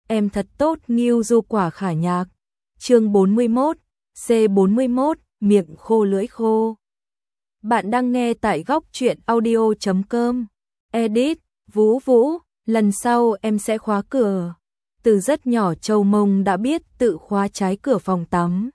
em thật tốt Ngưu Du Quả Khả Nhạc. Chương 41, C41, miệng khô lưỡi khô. Bạn đang nghe tại góc truyện audio.com. Edit, Vũ Vũ, lần sau em sẽ khóa cửa. Từ rất nhỏ Châu Mông đã biết tự khóa trái cửa phòng tắm.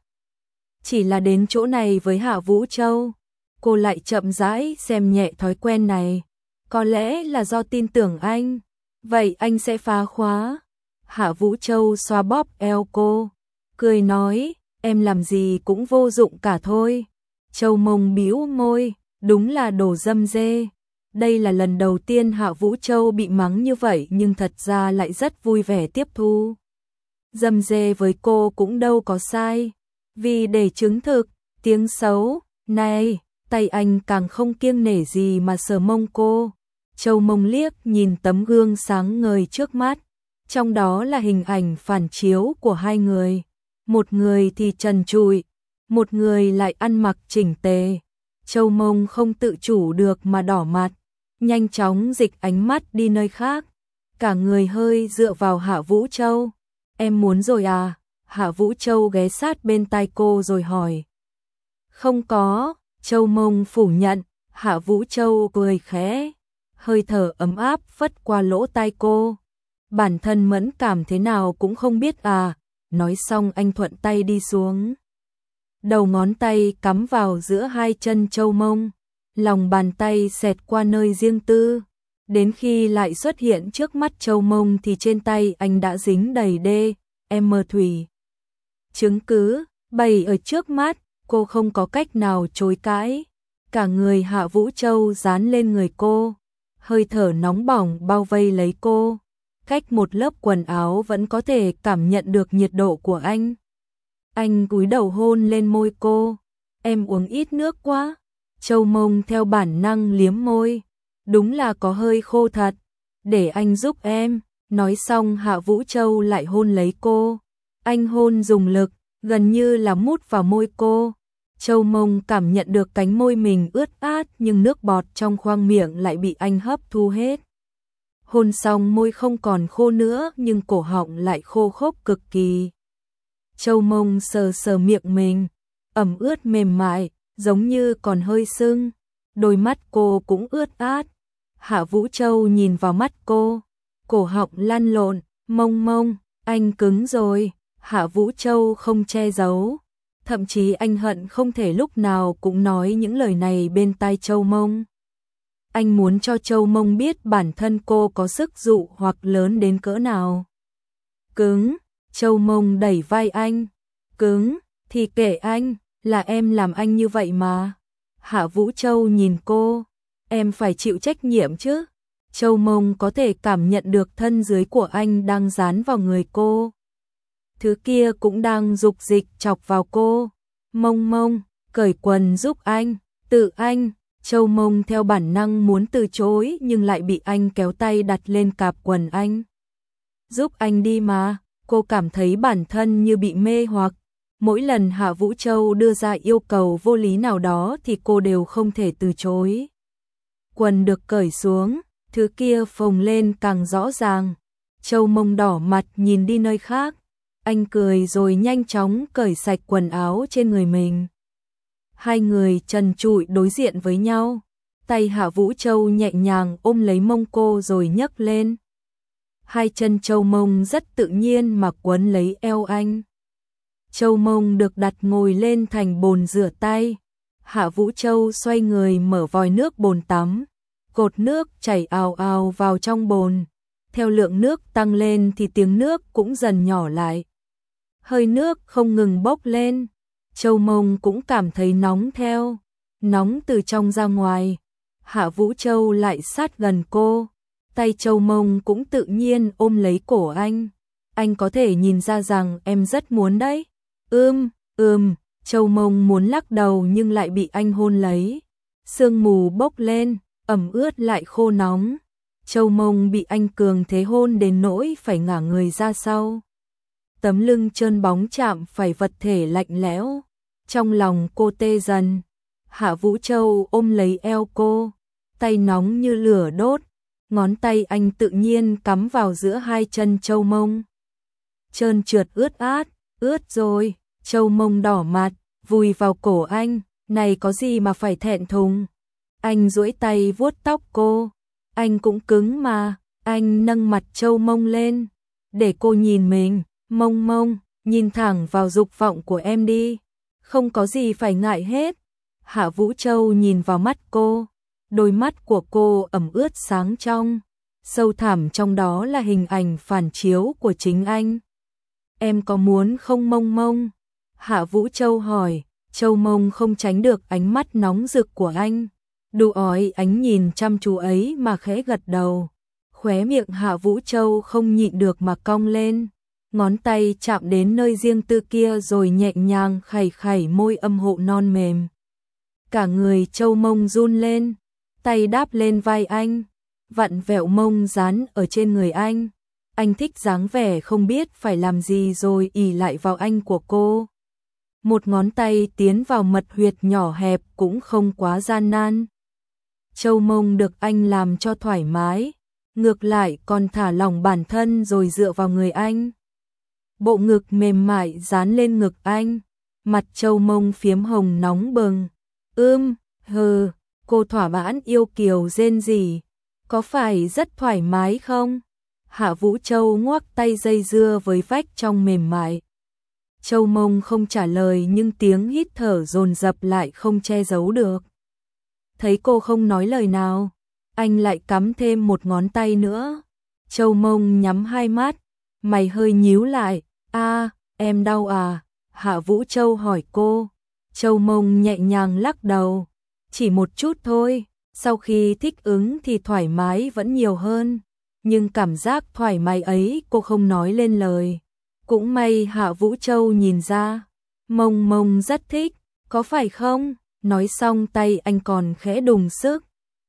Chỉ là đến chỗ này với Hạ Vũ Châu, cô lại chậm rãi xem nhẹ thói quen này. Có lẽ là do tin tưởng anh. Vậy anh sẽ phá khóa. Hạ Vũ Châu xoa bóp eo cô, cười nói, em làm gì cũng vô dụng cả thôi. Châu Mông bĩu môi, đúng là đồ dâm dê. Đây là lần đầu tiên Hạ Vũ Châu bị mắng như vậy nhưng thật ra lại rất vui vẻ tiếp thu. Dâm dê với cô cũng đâu có sai. Vì để chứng thực, tiếng xấu, này, tay anh càng không kiêng nể gì mà sờ mông cô. Châu Mông liếc nhìn tấm gương sáng ngời trước mắt. Trong đó là hình ảnh phản chiếu của hai người. Một người thì trần trụi, một người lại ăn mặc chỉnh tề. Châu Mông không tự chủ được mà đỏ mặt, nhanh chóng dịch ánh mắt đi nơi khác. Cả người hơi dựa vào Hạ Vũ Châu. Em muốn rồi à? Hạ Vũ Châu ghé sát bên tai cô rồi hỏi. Không có, Châu Mông phủ nhận. Hạ Vũ Châu cười khẽ, hơi thở ấm áp phất qua lỗ tai cô. Bản thân mẫn cảm thế nào cũng không biết à. Nói xong anh thuận tay đi xuống. Đầu ngón tay cắm vào giữa hai chân Châu Mông. Lòng bàn tay xẹt qua nơi riêng tư. Đến khi lại xuất hiện trước mắt Châu Mông thì trên tay anh đã dính đầy DM thủy. Chứng cứ bày ở trước mắt, cô không có cách nào chối cãi. Cả người Hạ Vũ Châu dán lên người cô. Hơi thở nóng bỏng bao vây lấy cô. Cách một lớp quần áo vẫn có thể cảm nhận được nhiệt độ của anh. Anh cúi đầu hôn lên môi cô. Em uống ít nước quá. Châu Mông theo bản năng liếm môi. Đúng là có hơi khô thật. Để anh giúp em. Nói xong Hạ Vũ Châu lại hôn lấy cô. Anh hôn dùng lực, gần như là mút vào môi cô. Châu Mông cảm nhận được cánh môi mình ướt át nhưng nước bọt trong khoang miệng lại bị anh hấp thu hết. Hôn xong môi không còn khô nữa nhưng cổ họng lại khô khốc cực kỳ. Châu Mông sờ sờ miệng mình, ẩm ướt mềm mại, giống như còn hơi sưng. Đôi mắt cô cũng ướt át. Hạ Vũ Châu nhìn vào mắt cô, cổ họng lăn lộn, Mông Mông, anh cứng rồi. Hạ Vũ Châu không che giấu. Thậm chí anh hận không thể lúc nào cũng nói những lời này bên tai Châu Mông. Anh muốn cho Châu Mông biết bản thân cô có sức dụ hoặc lớn đến cỡ nào. Cứng, Châu Mông đẩy vai anh. Cứng, thì kệ anh, là em làm anh như vậy mà. Hạ Vũ Châu nhìn cô, em phải chịu trách nhiệm chứ. Châu Mông có thể cảm nhận được thân dưới của anh đang dán vào người cô. Thứ kia cũng đang dục dịch chọc vào cô. Mông Mông, cởi quần giúp anh, tự anh. Châu Mông theo bản năng muốn từ chối nhưng lại bị anh kéo tay đặt lên cạp quần anh. Giúp anh đi mà, cô cảm thấy bản thân như bị mê hoặc. Mỗi lần Hạ Vũ Châu đưa ra yêu cầu vô lý nào đó thì cô đều không thể từ chối. Quần được cởi xuống, thứ kia phồng lên càng rõ ràng. Châu Mông đỏ mặt nhìn đi nơi khác. Anh cười rồi nhanh chóng cởi sạch quần áo trên người mình. Hai người trần trụi đối diện với nhau. Tay Hạ Vũ Châu nhẹ nhàng ôm lấy mông cô rồi nhấc lên. Hai chân Châu Mông rất tự nhiên mà quấn lấy eo anh. Châu Mông được đặt ngồi lên thành bồn rửa tay. Hạ Vũ Châu xoay người mở vòi nước bồn tắm. Cột nước chảy ào ào vào trong bồn. Theo lượng nước tăng lên thì tiếng nước cũng dần nhỏ lại. Hơi nước không ngừng bốc lên. Châu Mông cũng cảm thấy nóng theo. Nóng từ trong ra ngoài. Hạ Vũ Châu lại sát gần cô. Tay Châu Mông cũng tự nhiên ôm lấy cổ anh. Anh có thể nhìn ra rằng em rất muốn đấy. Châu Mông muốn lắc đầu nhưng lại bị anh hôn lấy. Sương mù bốc lên, ẩm ướt lại khô nóng. Châu Mông bị anh cường thế hôn đến nỗi phải ngả người ra sau. Tấm lưng trơn bóng chạm phải vật thể lạnh lẽo. Trong lòng cô tê dần. Hạ Vũ Châu ôm lấy eo cô, tay nóng như lửa đốt. Ngón tay anh tự nhiên cắm vào giữa hai chân Châu Mông. trơn trượt ướt át, ướt rồi. Châu Mông đỏ mặt, vùi vào cổ anh, này có gì mà phải thẹn thùng. Anh duỗi tay vuốt tóc cô, anh cũng cứng mà. Anh nâng mặt Châu Mông lên, để cô nhìn mình. Mông Mông, nhìn thẳng vào dục vọng của em đi, không có gì phải ngại hết. Hạ Vũ Châu nhìn vào mắt cô, đôi mắt của cô ẩm ướt sáng trong, sâu thẳm trong đó là hình ảnh phản chiếu của chính anh. Em có muốn không Mông Mông? Hạ Vũ Châu hỏi. Châu Mông không tránh được ánh mắt nóng rực của anh, đu ói ánh nhìn chăm chú ấy mà khẽ gật đầu. Khóe miệng Hạ Vũ Châu không nhịn được mà cong lên, ngón tay chạm đến nơi riêng tư kia rồi nhẹ nhàng khẩy khẩy môi âm hộ non mềm. Cả người Châu Mông run lên, tay đáp lên vai anh, vặn vẹo mông dán ở trên người anh. Anh thích dáng vẻ không biết phải làm gì rồi ỉ lại vào anh của cô. Một ngón tay tiến vào mật huyệt nhỏ hẹp cũng không quá gian nan. Châu Mông được anh làm cho thoải mái, ngược lại còn thả lỏng bản thân rồi dựa vào người anh. Bộ ngực mềm mại dán lên ngực anh, mặt Châu Mông phiếm hồng nóng bừng. Hừ, cô thỏa mãn yêu kiều rên rỉ, có phải rất thoải mái không? Hạ Vũ Châu ngoắc tay dây dưa với vách trong mềm mại. Châu Mông không trả lời nhưng tiếng hít thở dồn dập lại không che giấu được. Thấy cô không nói lời nào, anh lại cắm thêm một ngón tay nữa. Châu Mông nhắm hai mắt, mày hơi nhíu lại. Em đau à? Hạ Vũ Châu hỏi cô. Châu Mông nhẹ nhàng lắc đầu. Chỉ một chút thôi, sau khi thích ứng thì thoải mái vẫn nhiều hơn. Nhưng cảm giác thoải mái ấy cô không nói lên lời. Cũng may Hạ Vũ Châu nhìn ra. Mông Mông rất thích, có phải không? Nói xong tay anh còn khẽ đùng sức.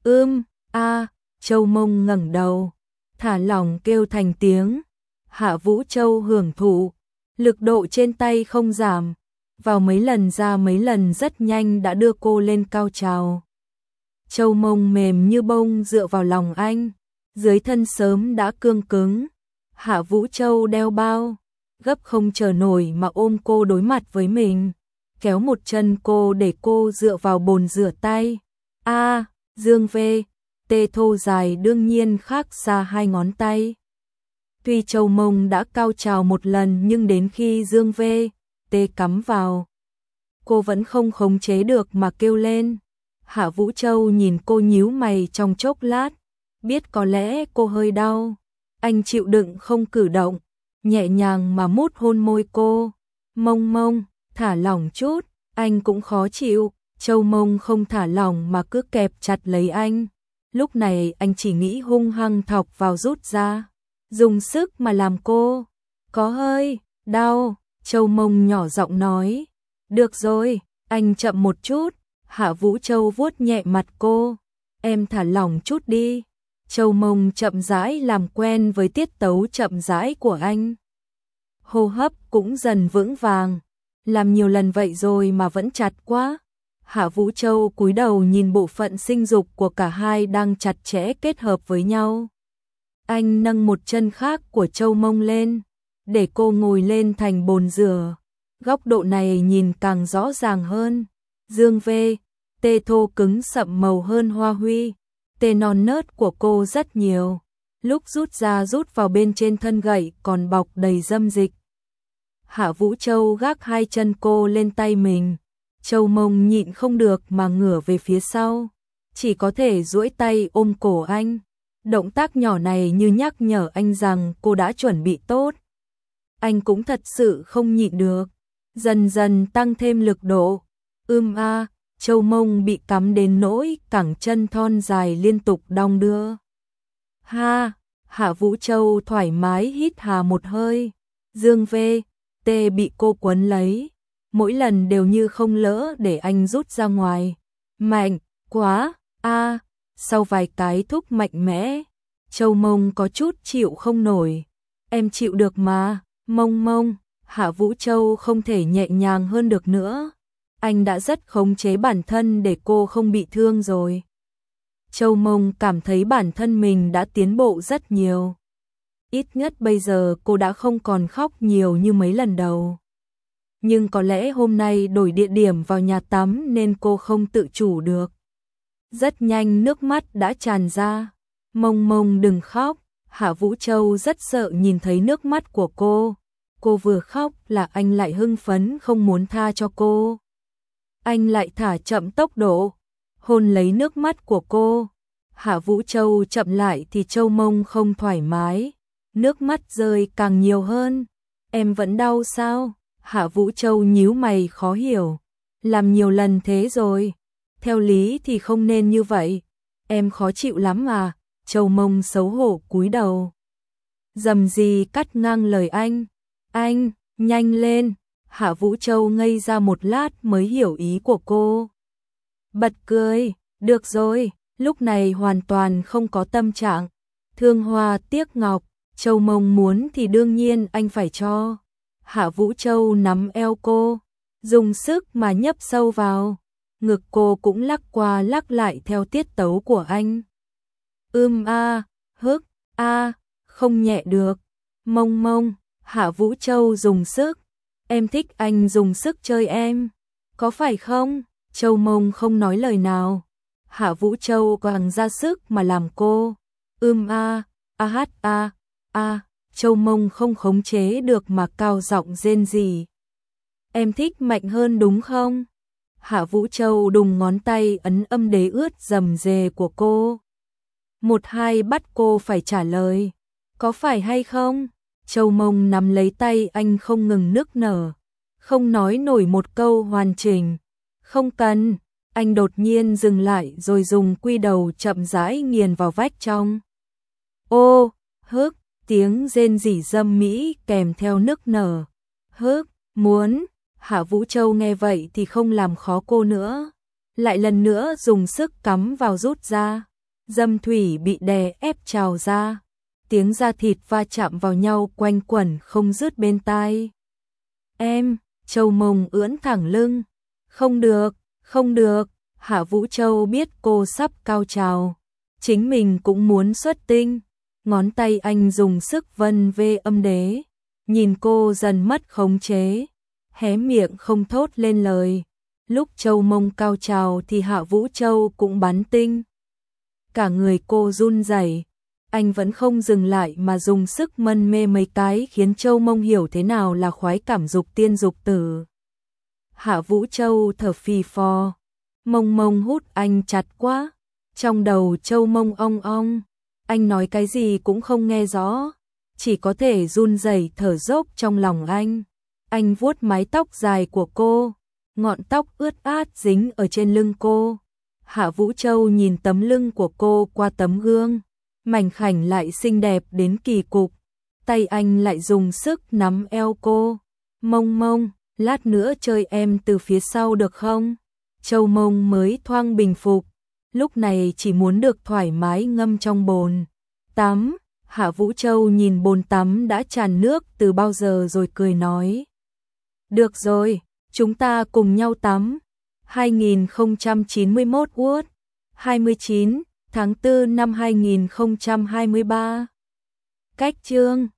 Châu Mông ngẩng đầu, thả lỏng kêu thành tiếng. Hạ Vũ Châu hưởng thụ, lực độ trên tay không giảm, vào mấy lần ra mấy lần rất nhanh đã đưa cô lên cao trào. Châu Mông mềm như bông dựa vào lòng anh, dưới thân sớm đã cương cứng. Hạ Vũ Châu đeo bao, gấp không chờ nổi mà ôm cô đối mặt với mình, kéo một chân cô để cô dựa vào bồn rửa tay. Dương V, tê thô dài đương nhiên khác xa hai ngón tay. Tuy Châu Mông đã cao trào một lần nhưng đến khi Dương V, tê cắm vào, cô vẫn không khống chế được mà kêu lên. Hạ Vũ Châu nhìn cô nhíu mày trong chốc lát, biết có lẽ cô hơi đau. Anh chịu đựng không cử động, nhẹ nhàng mà mút hôn môi cô. Mông Mông, thả lỏng chút, anh cũng khó chịu. Châu Mông không thả lỏng mà cứ kẹp chặt lấy anh. Lúc này anh chỉ nghĩ hung hăng thọc vào rút ra, dùng sức mà làm cô có hơi đau. Châu Mông nhỏ giọng nói. Được rồi, anh chậm một chút. Hạ Vũ Châu vuốt nhẹ mặt cô. Em thả lỏng chút đi. Châu Mông chậm rãi làm quen với tiết tấu chậm rãi của anh. Hô hấp cũng dần vững vàng. Làm nhiều lần vậy rồi mà vẫn chặt quá. Hạ Vũ Châu cúi đầu nhìn bộ phận sinh dục của cả hai đang chặt chẽ kết hợp với nhau. Anh nâng một chân khác của Châu Mông lên, để cô ngồi lên thành bồn rửa. Góc độ này nhìn càng rõ ràng hơn. Dương V, tê thô cứng sậm màu hơn hoa huy. Tê non nớt của cô rất nhiều. Lúc rút ra rút vào bên trên thân gậy còn bọc đầy dâm dịch. Hạ Vũ Châu gác hai chân cô lên tay mình. Châu Mông nhịn không được mà ngửa về phía sau, chỉ có thể duỗi tay ôm cổ anh. Động tác nhỏ này như nhắc nhở anh rằng cô đã chuẩn bị tốt. Anh cũng thật sự không nhịn được, dần dần tăng thêm lực độ. Châu Mông bị cắm đến nỗi cẳng chân thon dài liên tục đong đưa. Hạ Vũ Châu thoải mái hít hà một hơi. Dương V, tê bị cô quấn lấy, mỗi lần đều như không lỡ để anh rút ra ngoài. Mạnh quá, sau vài cái thúc mạnh mẽ, Châu Mông có chút chịu không nổi. Em chịu được mà, Mông Mông. Hạ Vũ Châu không thể nhẹ nhàng hơn được nữa. Anh đã rất khống chế bản thân để cô không bị thương rồi. Châu Mông cảm thấy bản thân mình đã tiến bộ rất nhiều. ít nhất bây giờ cô đã không còn khóc nhiều như mấy lần đầu. Nhưng có lẽ hôm nay đổi địa điểm vào nhà tắm nên cô không tự chủ được. Rất nhanh nước mắt đã tràn ra. Mông Mông đừng khóc. Hạ Vũ Châu rất sợ nhìn thấy nước mắt của cô. Cô vừa khóc là anh lại hưng phấn không muốn tha cho cô. Anh lại thả chậm tốc độ, hôn lấy nước mắt của cô. Hạ Vũ Châu chậm lại thì Châu Mông không thoải mái. Nước mắt rơi càng nhiều hơn. Em vẫn đau sao? Hạ Vũ Châu nhíu mày khó hiểu. Làm nhiều lần thế rồi. Theo lý thì không nên như vậy. Em khó chịu lắm à? Châu Mông xấu hổ cúi đầu. Dầm gì cắt ngang lời anh. Anh, nhanh lên. Hạ Vũ Châu ngây ra một lát mới hiểu ý của cô. Bật cười, được rồi, lúc này hoàn toàn không có tâm trạng. Thương hoa tiếc ngọc, Châu Mông muốn thì đương nhiên anh phải cho. Hạ Vũ Châu nắm eo cô, dùng sức mà nhấp sâu vào. Ngực cô cũng lắc qua lắc lại theo tiết tấu của anh. Hức, không nhẹ được. Mông Mông, Hạ Vũ Châu dùng sức. Em thích anh dùng sức chơi em. Có phải không? Châu Mông không nói lời nào. Hạ Vũ Châu càng ra sức mà làm cô. Châu Mông không khống chế được mà cao giọng rên rỉ. Em thích mạnh hơn đúng không? Hạ Vũ Châu đùng ngón tay ấn âm đế ướt rầm rề của cô. 1-2 bắt cô phải trả lời. Có phải hay không? Châu Mông nắm lấy tay anh không ngừng nức nở. Không nói nổi một câu hoàn chỉnh. Không cần. Anh đột nhiên dừng lại rồi dùng quy đầu chậm rãi nghiền vào vách trong. Hức, tiếng rên rỉ dâm mỹ kèm theo nức nở. Hức, muốn. Hạ Vũ Châu nghe vậy thì không làm khó cô nữa. Lại lần nữa dùng sức cắm vào rút ra. Dâm thủy bị đè ép trào ra. Tiếng da thịt va chạm vào nhau quanh quẩn không dứt bên tai. Em, Châu Mông ưỡn thẳng lưng. Không được, không được. Hạ Vũ Châu biết cô sắp cao trào. Chính mình cũng muốn xuất tinh. Ngón tay anh dùng sức vân về âm đế. Nhìn cô dần mất khống chế. Hé miệng không thốt lên lời. Lúc Châu Mông cao trào thì Hạ Vũ Châu cũng bắn tinh. Cả người cô run rẩy. Anh vẫn không dừng lại mà dùng sức mân mê mấy cái khiến Châu Mông hiểu thế nào là khoái cảm dục tiên dục tử. Hạ Vũ Châu thở phì phò. Mông Mông hút anh chặt quá. Trong đầu Châu Mông ong ong. Anh nói cái gì cũng không nghe rõ. Chỉ có thể run rẩy thở dốc trong lòng anh. Anh vuốt mái tóc dài của cô. Ngọn tóc ướt át dính ở trên lưng cô. Hạ Vũ Châu nhìn tấm lưng của cô qua tấm gương. Mảnh khảnh lại xinh đẹp đến kỳ cục. Tay anh lại dùng sức nắm eo cô. Mông Mông, lát nữa chơi em từ phía sau được không? Châu Mông mới thoáng bình phục. Lúc này chỉ muốn được thoải mái ngâm trong bồn tắm. Hạ Vũ Châu nhìn bồn tắm đã tràn nước từ bao giờ rồi cười nói. Được rồi, chúng ta cùng nhau tắm. 2091 Wood 29 tháng 4 năm 2023. Cách chương